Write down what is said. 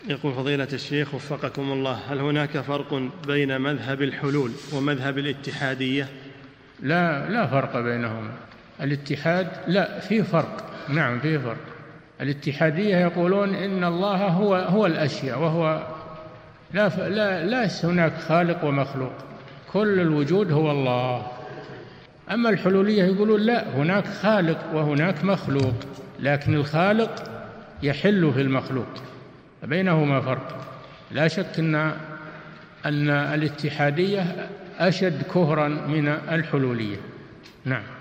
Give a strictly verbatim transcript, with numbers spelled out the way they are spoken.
يقول فضيلة الشيخ وفقكم الله، هل هناك فرق بين مذهب الحلول ومذهب الاتحادية؟ لا لا فرق بينهما. الاتحاد لا فيه فرق، نعم فيه فرق. الاتحادية يقولون إن الله هو هو الأشياء، وهو لا لا لا هناك خالق ومخلوق، كل الوجود هو الله. أما الحلولية يقولون لا، هناك خالق وهناك مخلوق، لكن الخالق يحل في المخلوق، بينهما فرق. لا شك أن أن الاتحادية أشد كفرا من الحلولية. نعم.